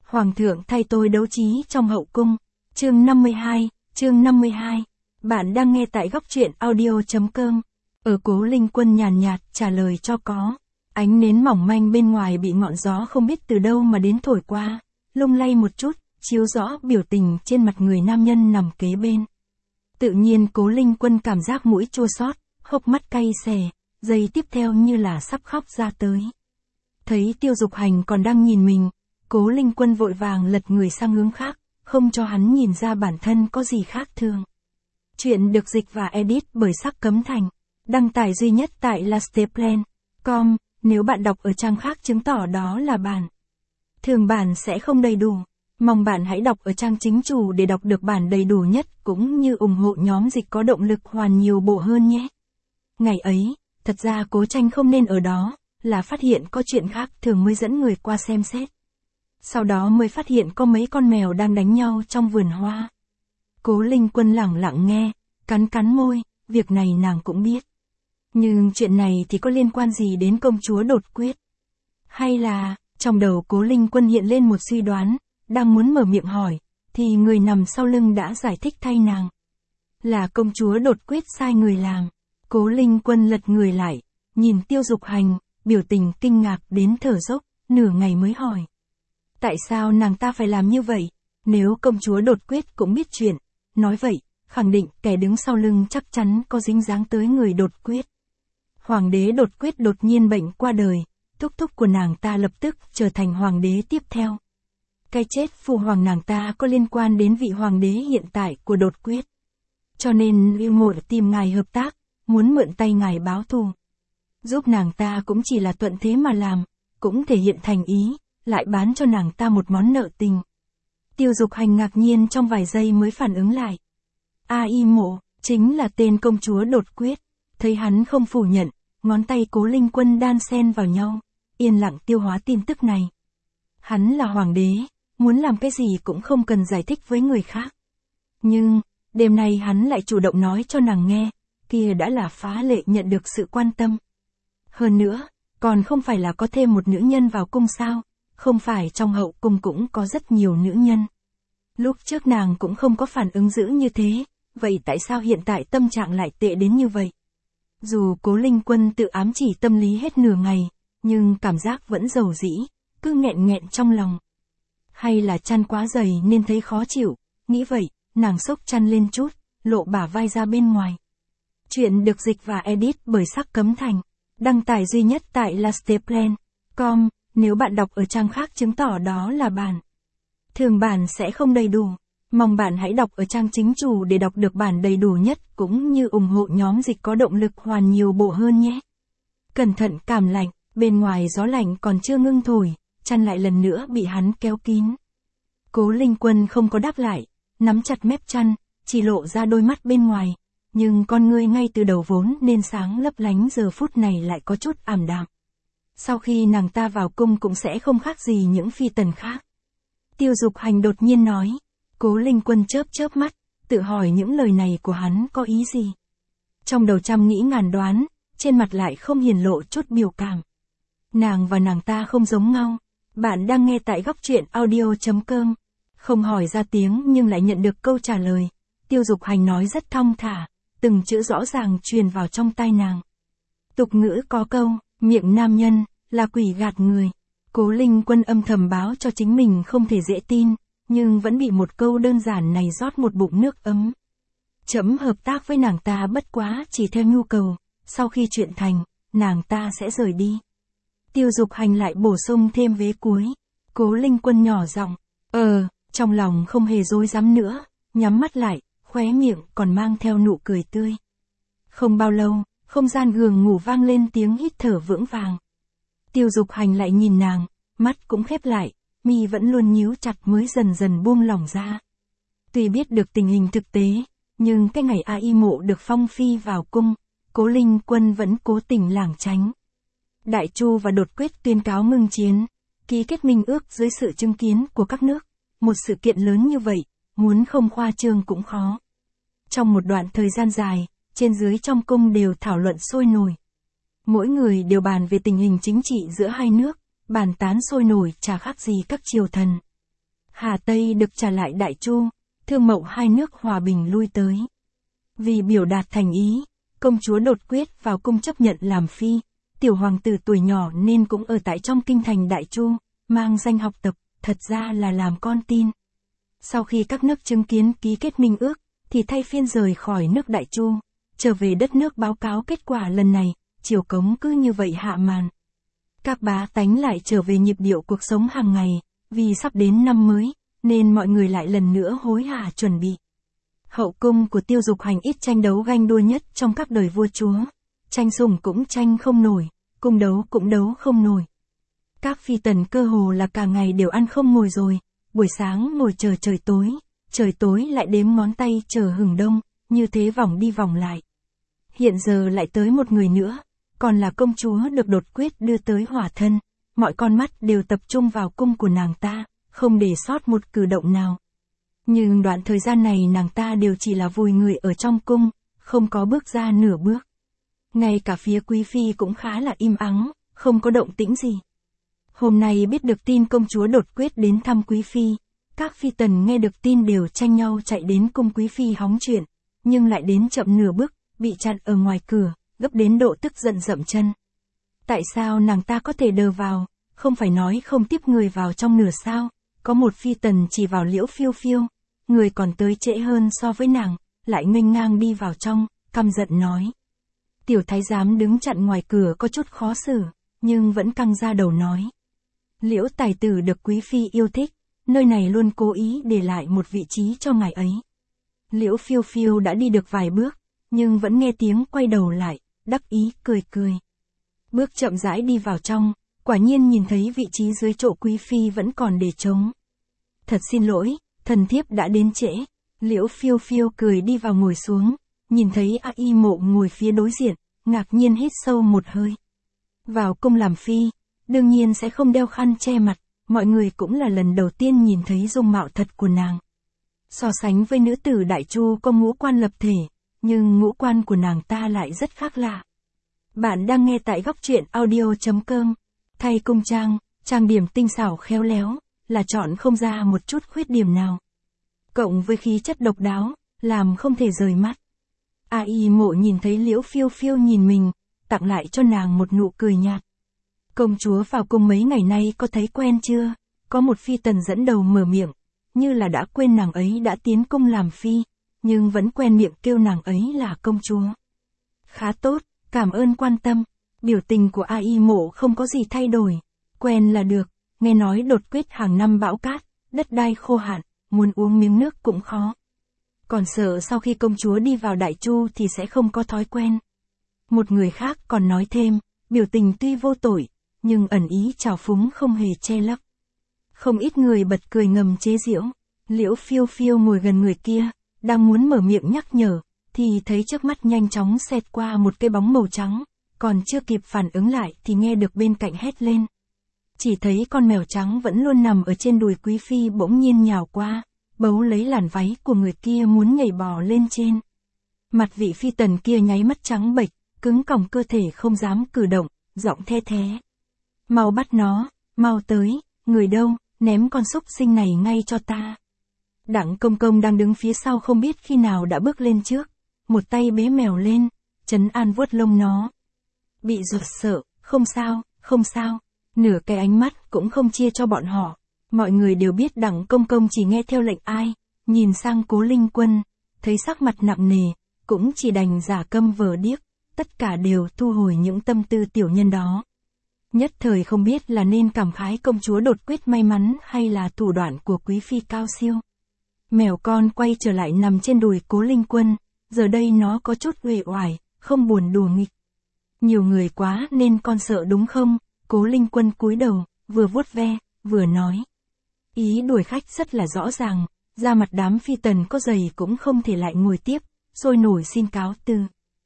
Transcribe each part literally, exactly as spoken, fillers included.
Hoàng thượng thay tôi đấu trí trong hậu cung. Chương năm mươi hai, chương năm mươi hai. Bạn đang nghe tại góc truyện audio chấm com. Ở Cố Linh Quân nhàn nhạt trả lời cho có. Ánh nến mỏng manh bên ngoài bị ngọn gió không biết từ đâu mà đến thổi qua, lung lay một chút, chiếu rõ biểu tình trên mặt người nam nhân nằm kế bên. Tự nhiên Cố Linh Quân cảm giác mũi chua xót, hốc mắt cay xè, giây tiếp theo như là sắp khóc ra tới. Thấy Tiêu Dục Hành còn đang nhìn mình, Cố Linh Quân vội vàng lật người sang hướng khác, không cho hắn nhìn ra bản thân có gì khác thường. Chuyện được dịch và edit bởi Sắc Cấm Thành, đăng tải duy nhất tại lasteplan chấm com, nếu bạn đọc ở trang khác chứng tỏ đó là bản thường bản sẽ không đầy đủ. Mong bạn hãy đọc ở trang chính chủ để đọc được bản đầy đủ nhất cũng như ủng hộ nhóm dịch có động lực hoàn nhiều bộ hơn nhé. Ngày ấy, thật ra Cố Tranh không nên ở đó, là phát hiện có chuyện khác thường mới dẫn người qua xem xét. Sau đó mới phát hiện có mấy con mèo đang đánh nhau trong vườn hoa. Cố Linh Quân lẳng lặng nghe, cắn cắn môi, việc này nàng cũng biết. Nhưng chuyện này thì có liên quan gì đến công chúa Đột Quyết? Hay là, trong đầu Cố Linh Quân hiện lên một suy đoán, đang muốn mở miệng hỏi, thì người nằm sau lưng đã giải thích thay nàng. Là công chúa Đột Quyết sai người làm. Cố Linh Quân lật người lại, nhìn Tiêu Dục Hành, biểu tình kinh ngạc đến thở dốc, nửa ngày mới hỏi. Tại sao nàng ta phải làm như vậy? Nếu công chúa Đột Quyết cũng biết chuyện, nói vậy, khẳng định kẻ đứng sau lưng chắc chắn có dính dáng tới người Đột Quyết. Hoàng đế Đột Quyết đột nhiên bệnh qua đời, thúc thúc của nàng ta lập tức trở thành hoàng đế tiếp theo. Cái chết phụ hoàng nàng ta có liên quan đến vị hoàng đế hiện tại của Đột Quyết. Cho nên Lưu Mộ tìm ngài hợp tác, muốn mượn tay ngài báo thù. Giúp nàng ta cũng chỉ là thuận thế mà làm, cũng thể hiện thành ý, lại bán cho nàng ta một món nợ tình. Tiêu Dục Hành ngạc nhiên trong vài giây mới phản ứng lại. A Y Mộ, chính là tên công chúa Đột Quyết. Thấy hắn không phủ nhận, ngón tay Cố Linh Quân đan xen vào nhau, yên lặng tiêu hóa tin tức này. Hắn là hoàng đế, muốn làm cái gì cũng không cần giải thích với người khác. Nhưng, đêm nay hắn lại chủ động nói cho nàng nghe, kia đã là phá lệ nhận được sự quan tâm. Hơn nữa, còn không phải là có thêm một nữ nhân vào cung sao, không phải trong hậu cung cũng có rất nhiều nữ nhân. Lúc trước nàng cũng không có phản ứng dữ như thế, vậy tại sao hiện tại tâm trạng lại tệ đến như vậy? Dù Cố Linh Quân tự ám chỉ tâm lý hết nửa ngày, nhưng cảm giác vẫn dầu dĩ, cứ nghẹn nghẹn trong lòng. Hay là chăn quá dày nên thấy khó chịu, nghĩ vậy, nàng xốc chăn lên chút, lộ bả vai ra bên ngoài. Chuyện được dịch và edit bởi Sắc Cấm Thành, đăng tải duy nhất tại lasteplan chấm com, nếu bạn đọc ở trang khác chứng tỏ đó là bản thường bản sẽ không đầy đủ. Mong bạn hãy đọc ở trang chính chủ để đọc được bản đầy đủ nhất cũng như ủng hộ nhóm dịch có động lực hoàn nhiều bộ hơn nhé. Cẩn thận cảm lạnh, bên ngoài gió lạnh còn chưa ngưng thổi, chăn lại lần nữa bị hắn kéo kín. Cố Linh Quân không có đáp lại, nắm chặt mép chăn, chỉ lộ ra đôi mắt bên ngoài, nhưng con ngươi ngay từ đầu vốn nên sáng lấp lánh giờ phút này lại có chút ảm đạm. Sau khi nàng ta vào cung cũng sẽ không khác gì những phi tần khác. Tiêu Dục Hành đột nhiên nói. Cố Linh Quân chớp chớp mắt, tự hỏi những lời này của hắn có ý gì. Trong đầu trăm nghĩ ngàn đoán, trên mặt lại không hiển lộ chút biểu cảm. Nàng và nàng ta không giống nhau. Bạn đang nghe tại góc truyện audio chấm com. Không hỏi ra tiếng nhưng lại nhận được câu trả lời. Tiêu Dục Hành nói rất thong thả, từng chữ rõ ràng truyền vào trong tai nàng. Tục ngữ có câu, miệng nam nhân, là quỷ gạt người. Cố Linh Quân âm thầm báo cho chính mình không thể dễ tin, nhưng vẫn bị một câu đơn giản này rót một bụng nước ấm. Chấm hợp tác với nàng ta bất quá chỉ theo nhu cầu, sau khi chuyện thành, nàng ta sẽ rời đi. Tiêu Dục Hành lại bổ sung thêm vế cuối. Cố Linh Quân nhỏ giọng, ờ, trong lòng không hề dối dám nữa, nhắm mắt lại, khóe miệng còn mang theo nụ cười tươi. Không bao lâu, không gian giường ngủ vang lên tiếng hít thở vững vàng. Tiêu Dục Hành lại nhìn nàng, mắt cũng khép lại, mi vẫn luôn nhíu chặt mới dần dần buông lỏng ra. Tuy biết được tình hình thực tế, nhưng cái ngày A Y Mộ được phong phi vào cung, Cố Linh Quân vẫn cố tình lảng tránh. Đại Chu và Đột Quyết tuyên cáo ngưng chiến, ký kết minh ước dưới sự chứng kiến của các nước. Một sự kiện lớn như vậy, muốn không khoa trương cũng khó. Trong một đoạn thời gian dài, trên dưới trong cung đều thảo luận sôi nổi. Mỗi người đều bàn về tình hình chính trị giữa hai nước, bàn tán sôi nổi chả khác gì các triều thần. Hà Tây được trả lại Đại Chu, Thương Mậu hai nước hòa bình lui tới. Vì biểu đạt thành ý, công chúa đột quyết vào cung chấp nhận làm phi, tiểu hoàng tử tuổi nhỏ nên cũng ở tại trong kinh thành Đại Chu, mang danh học tập, thật ra là làm con tin. Sau khi các nước chứng kiến ký kết minh ước, thì thay phiên rời khỏi nước Đại Chu, trở về đất nước báo cáo kết quả lần này, triều cống cứ như vậy hạ màn. Các bá tánh lại trở về nhịp điệu cuộc sống hàng ngày, vì sắp đến năm mới, nên mọi người lại lần nữa hối hả chuẩn bị. Hậu cung của Tiêu Dục Hành ít tranh đấu ganh đua nhất trong các đời vua chúa. Tranh sủng cũng tranh không nổi, cung đấu cũng đấu không nổi. Các phi tần cơ hồ là cả ngày đều ăn không ngồi rồi, buổi sáng ngồi chờ trời tối, trời tối lại đếm ngón tay chờ hừng đông, như thế vòng đi vòng lại. Hiện giờ lại tới một người nữa, còn là công chúa được đột quyết đưa tới hỏa thân, mọi con mắt đều tập trung vào cung của nàng ta, không để sót một cử động nào. Nhưng đoạn thời gian này nàng ta đều chỉ là vùi người ở trong cung, không có bước ra nửa bước. Ngay cả phía quý phi cũng khá là im ắng, không có động tĩnh gì. Hôm nay biết được tin công chúa đột quyết đến thăm quý phi, các phi tần nghe được tin đều tranh nhau chạy đến cung quý phi hóng chuyện, nhưng lại đến chậm nửa bước, bị chặn ở ngoài cửa, gấp đến độ tức giận dậm chân. Tại sao nàng ta có thể đờ vào, không phải nói không tiếp người vào trong nửa sao? Có một phi tần chỉ vào Liễu Phiêu Phiêu, người còn tới trễ hơn so với nàng, lại nghênh ngang đi vào trong, căm giận nói. Tiểu thái giám đứng chặn ngoài cửa có chút khó xử, nhưng vẫn căng ra đầu nói. Liễu tài tử được quý phi yêu thích, nơi này luôn cố ý để lại một vị trí cho ngài ấy. Liễu Phiêu Phiêu đã đi được vài bước, nhưng vẫn nghe tiếng quay đầu lại, đắc ý cười cười. Bước chậm rãi đi vào trong, quả nhiên nhìn thấy vị trí dưới chỗ quý phi vẫn còn để trống. Thật xin lỗi, thần thiếp đã đến trễ. Liễu Phiêu Phiêu cười đi vào ngồi xuống, nhìn thấy A Y Mộ ngồi phía đối diện, ngạc nhiên hít sâu một hơi. Vào cung làm phi, đương nhiên sẽ không đeo khăn che mặt, mọi người cũng là lần đầu tiên nhìn thấy dung mạo thật của nàng. So sánh với nữ tử Đại Chu có ngũ quan lập thể, nhưng ngũ quan của nàng ta lại rất khác lạ. Bạn đang nghe tại góc truyện audio chấm com. Thay cung trang, trang điểm tinh xảo khéo léo, là chọn không ra một chút khuyết điểm nào. Cộng với khí chất độc đáo, làm không thể rời mắt. A Y Mộ nhìn thấy Liễu Phiêu Phiêu nhìn mình, tặng lại cho nàng một nụ cười nhạt. Công chúa vào cung mấy ngày nay có thấy quen chưa? Có một phi tần dẫn đầu mở miệng, như là đã quên nàng ấy đã tiến cung làm phi, nhưng vẫn quen miệng kêu nàng ấy là công chúa. Khá tốt, cảm ơn quan tâm. Biểu tình của A Y Mộ không có gì thay đổi, quen là được, nghe nói đột quyết hàng năm bão cát, đất đai khô hạn, muốn uống miếng nước cũng khó. Còn sợ sau khi công chúa đi vào Đại Chu thì sẽ không có thói quen. Một người khác còn nói thêm, biểu tình tuy vô tội, nhưng ẩn ý trào phúng không hề che lấp. Không ít người bật cười ngầm chế giễu. Liễu Phiêu Phiêu ngồi gần người kia, đang muốn mở miệng nhắc nhở, thì thấy trước mắt nhanh chóng xẹt qua một cái bóng màu trắng, còn chưa kịp phản ứng lại thì nghe được bên cạnh hét lên. Chỉ thấy con mèo trắng vẫn luôn nằm ở trên đùi quý phi bỗng nhiên nhào qua, bấu lấy làn váy của người kia muốn nhảy bò lên trên. Mặt vị phi tần kia nháy mắt trắng bệch, cứng còng cơ thể không dám cử động, giọng the thé. Mau bắt nó, mau tới, người đâu, ném con súc sinh này ngay cho ta. Đặng công công đang đứng phía sau không biết khi nào đã bước lên trước, một tay bế mèo lên, trấn an vuốt lông nó. Bị rụt sợ, không sao, không sao, nửa cái ánh mắt cũng không chia cho bọn họ. Mọi người đều biết đặng công công chỉ nghe theo lệnh ai, nhìn sang Cố Linh Quân, thấy sắc mặt nặng nề, cũng chỉ đành giả câm vờ điếc, tất cả đều thu hồi những tâm tư tiểu nhân đó. Nhất thời không biết là nên cảm khái công chúa đột quyết may mắn hay là thủ đoạn của quý phi cao siêu. Mèo con quay trở lại nằm trên đùi Cố Linh Quân, giờ đây nó có chút uể oải, không buồn đùa nghịch. Nhiều người quá nên con sợ đúng không? Cố Linh Quân cúi đầu, vừa vuốt ve, vừa nói. Ý đuổi khách rất là rõ ràng, ra mặt đám phi tần có giày cũng không thể lại ngồi tiếp, sôi nổi xin cáo từ.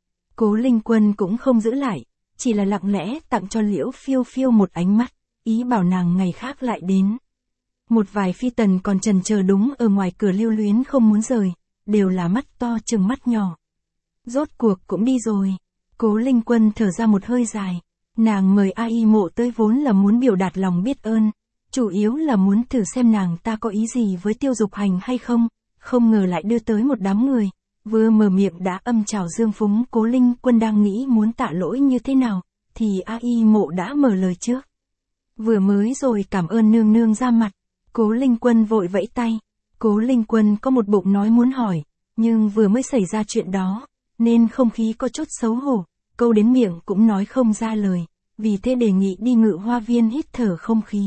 Cố Linh Quân cũng không giữ lại, chỉ là lặng lẽ tặng cho Liễu Phiêu Phiêu một ánh mắt, ý bảo nàng ngày khác lại đến. Một vài phi tần còn chần chờ đúng ở ngoài cửa lưu luyến không muốn rời, đều là mắt to chừng mắt nhỏ. Rốt cuộc cũng đi rồi. Cố Linh Quân thở ra một hơi dài, nàng mời A Y Mộ tới vốn là muốn biểu đạt lòng biết ơn, Chủ yếu là muốn thử xem nàng ta có ý gì với Tiêu Dục Hành hay không, không ngờ lại đưa tới một đám người. Vừa mở miệng đã âm chào Dương Phúng. Cố Linh Quân đang nghĩ muốn tạ lỗi như thế nào, thì A Y Mộ đã mở lời trước. Vừa mới rồi cảm ơn nương nương ra mặt. Cố Linh Quân vội vẫy tay. Cố Linh Quân có một bụng nói muốn hỏi, nhưng vừa mới xảy ra chuyện đó, nên không khí có chút xấu hổ, câu đến miệng cũng nói không ra lời, vì thế đề nghị đi Ngự Hoa Viên hít thở không khí.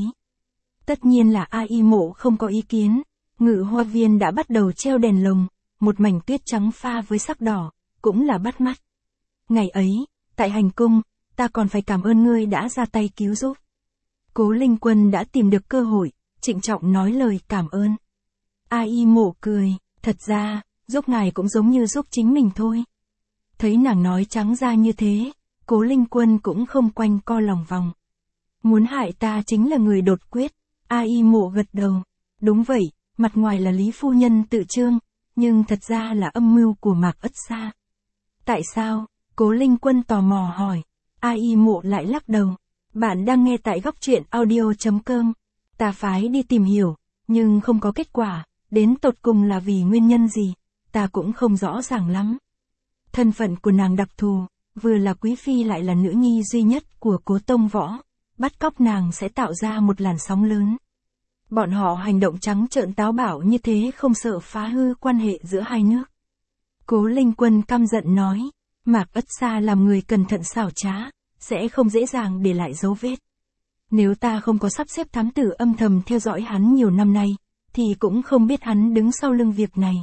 Tất nhiên là A Y Mộ không có ý kiến. Ngự Hoa Viên đã bắt đầu treo đèn lồng, một mảnh tuyết trắng pha với sắc đỏ, cũng là bắt mắt. Ngày ấy, tại hành cung, ta còn phải cảm ơn ngươi đã ra tay cứu giúp. Cố Linh Quân đã tìm được cơ hội, trịnh trọng nói lời cảm ơn. A Y Mộ cười, thật ra, giúp ngài cũng giống như giúp chính mình thôi. Thấy nàng nói trắng ra như thế, Cố Linh Quân cũng không quanh co lòng vòng. Muốn hại ta chính là người đột quyết. A Y Mộ gật đầu. Đúng vậy, mặt ngoài là Lý phu nhân tự trương, nhưng thật ra là âm mưu của Mạc Ất Sa. Tại sao? Cố Linh Quân tò mò hỏi. A Y Mộ lại lắc đầu. Bạn đang nghe tại góc truyện audio.com. Ta phái đi tìm hiểu, nhưng không có kết quả, đến tột cùng là vì nguyên nhân gì, ta cũng không rõ ràng lắm. Thân phận của nàng đặc thù, vừa là quý phi lại là nữ nhi duy nhất của Cố Tông Võ, bắt cóc nàng sẽ tạo ra một làn sóng lớn. Bọn họ hành động trắng trợn táo bạo như thế không sợ phá hư quan hệ giữa hai nước. Cố Linh Quân căm giận nói, Mạc Ất Sa làm người cẩn thận xảo trá, sẽ không dễ dàng để lại dấu vết. Nếu ta không có sắp xếp thám tử âm thầm theo dõi hắn nhiều năm nay, thì cũng không biết hắn đứng sau lưng việc này.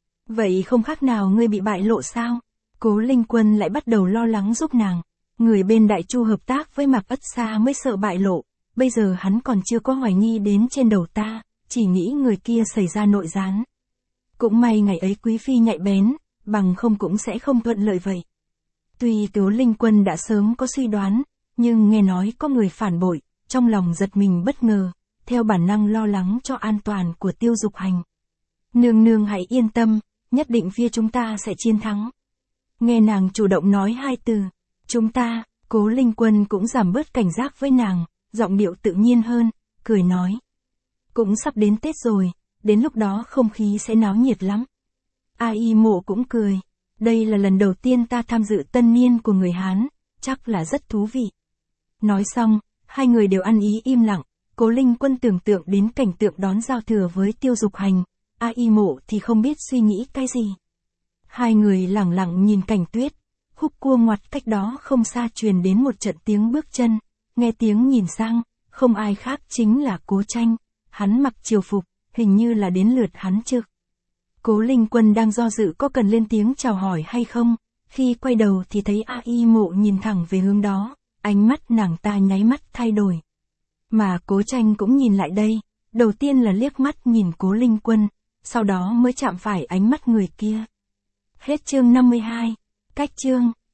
Vậy không khác nào ngươi bị bại lộ sao? Cố Linh Quân lại bắt đầu lo lắng giúp nàng. Người bên Đại Chu hợp tác với Mạc Ất Sa mới sợ bại lộ, bây giờ hắn còn chưa có hoài nghi đến trên đầu ta, chỉ nghĩ người kia xảy ra nội gián. Cũng may ngày ấy quý phi nhạy bén, bằng không cũng sẽ không thuận lợi vậy. Tuy Cố Linh Quân đã sớm có suy đoán, nhưng nghe nói có người phản bội, trong lòng giật mình bất ngờ, theo bản năng lo lắng cho an toàn của Tiêu Dục Hành. Nương nương hãy yên tâm, nhất định phía chúng ta sẽ chiến thắng. Nghe nàng chủ động nói hai từ, chúng ta, Cố Linh Quân cũng giảm bớt cảnh giác với nàng, giọng điệu tự nhiên hơn, cười nói. Cũng sắp đến Tết rồi, đến lúc đó không khí sẽ náo nhiệt lắm. A Y Mộ cũng cười, đây là lần đầu tiên ta tham dự tân niên của người Hán, chắc là rất thú vị. Nói xong, hai người đều ăn ý im lặng, Cố Linh Quân tưởng tượng đến cảnh tượng đón giao thừa với Tiêu Dục Hành, A Y Mộ thì không biết suy nghĩ cái gì. Hai người lẳng lặng nhìn cảnh tuyết, khúc cua ngoặt cách đó không xa truyền đến một trận tiếng bước chân, nghe tiếng nhìn sang, không ai khác chính là Cố Tranh, hắn mặc triều phục, hình như là đến lượt hắn trực. Cố Linh Quân đang do dự có cần lên tiếng chào hỏi hay không, khi quay đầu thì thấy A Y Mộ nhìn thẳng về hướng đó, ánh mắt nàng ta nháy mắt thay đổi. Mà Cố Tranh cũng nhìn lại đây, đầu tiên là liếc mắt nhìn Cố Linh Quân, sau đó mới chạm phải ánh mắt người kia. Hết chương năm mươi hai, cách chương.